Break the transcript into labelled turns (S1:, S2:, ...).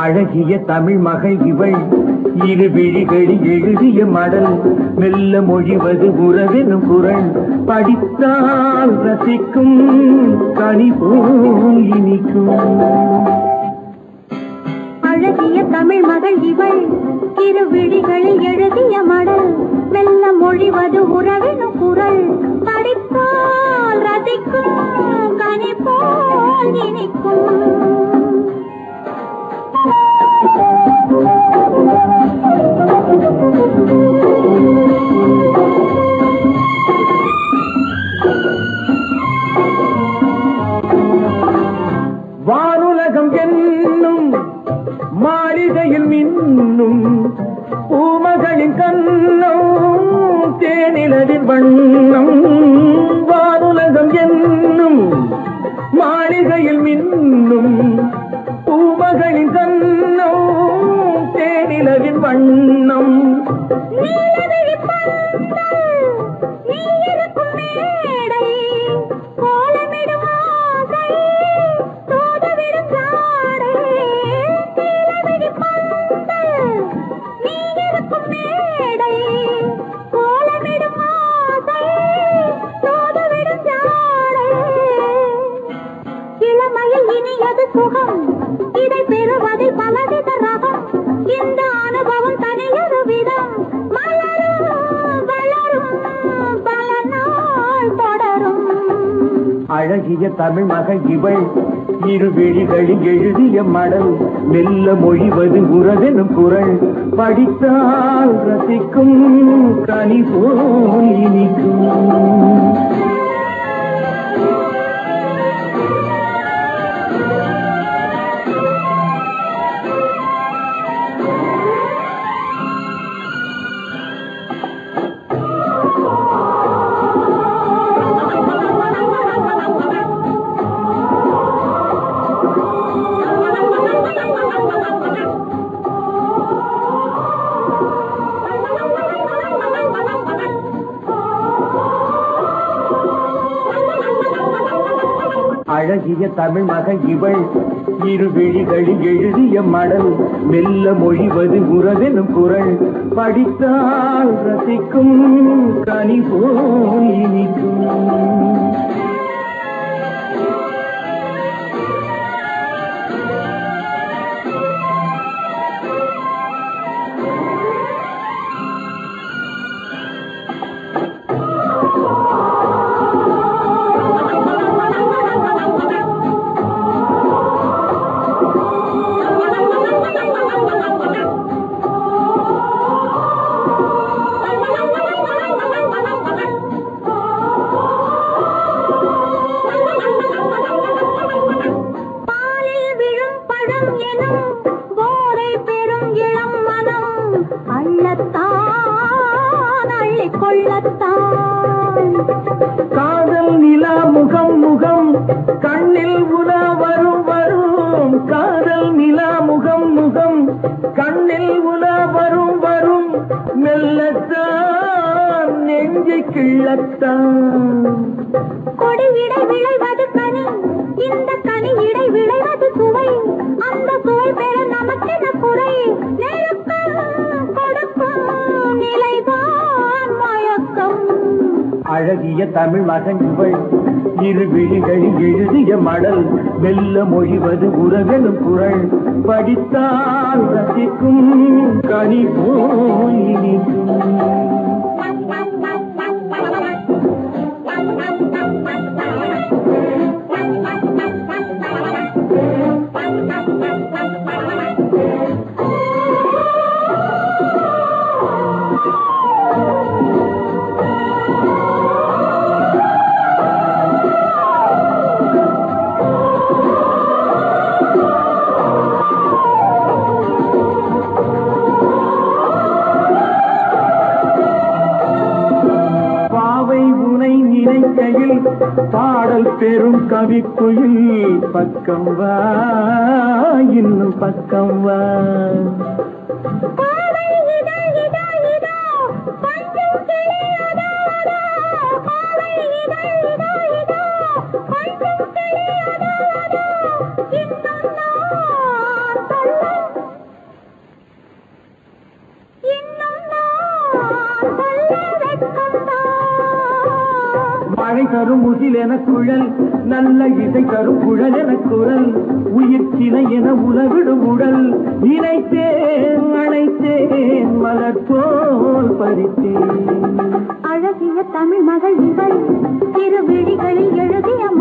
S1: அழகிய தமிழ் மகள் இவள் இரு விழிகளில் எழுதிய மடல் மெல்ல மொழிவது உறவெனும் குரல் படித்தால் ரசிக்கும் கனி போல் இனிக்கும்.
S2: அழகிய தமிழ் மகள் இவள் இரு விழிகளில் எழுதிய மடல் மெல்ல மொழிவது உறவெனும் குரல் படித்தால் ரசிக்கும் கனி போல் இனிக்கும்.
S1: வானுலகம் என்னும் மாளிகையில் மின்னும் பூமகளின் கண்ணம் தேனிலவின் வண்ணம். வானுலகம் என்னும் மாளிகையில் மின்னும் பூமகளின் கண்ணம் தேனிலவின் வண்ணம்.
S2: இனியது சுகம் இதை பெறுவதில் பலவித ரகம். இந்த அனுபவம் தனியொரு விதம் மலரும் வளரும் பல நாள் தொடரும்.
S1: அழகிய தமிழ் மகள் இவள் இரு விழிகளில் எழுதிய மடல் மெல்ல மொழிவது உறவெனும் குரல் படித்தால் ரசிக்கும் கனி போல் இனிக்கும். அழகிய தமிழ் மகள் இவள் இரு விழிகளில் எழுதிய மடல் மெல்ல மொழிவது உறவெனும் குரல் படித்தால் ரசிக்கும் கனி போல் இனிக்கும். காதல் நிலா முகம் முகம் கண்ணில் உலா வரும் வரும். காதல் நிலா முகம் முகம் கண்ணில் உலா வரும் வரும். மெல்லத்தான் நெஞ்சை கிள்ளத்தான்
S2: கொடியிடை விளைவது கனி இந்த கனி இடை விளைவது சுவை. அந்த சுவை பெற நமக்கென குறை நெருக்கம் கொடுக்கும் நிலைதான் மயக்கம்.
S1: அழகிய தமிழ் மகன் இவள் இரு விழிகளில் எழுதிய மடல் மெல்ல மொழிவது உறவெனும் குரல் படித்தால் ரசிக்கும் கனி போல் இனிக்கும். பாடல் பெரும் கவிக்குயில் பக்கம் வா இன்னும் பக்கம் வா. என குழல் நல்ல இசை தரும் குழல் என குரல் உயிர் சினை என உலவிடும் உடல் இணைத்தேன் அழைத்தேன் மலர் போல் பறித்தேன்
S2: அழகிய தமிழ் மகள் இவள் திருவிழிகளில் எழுதிய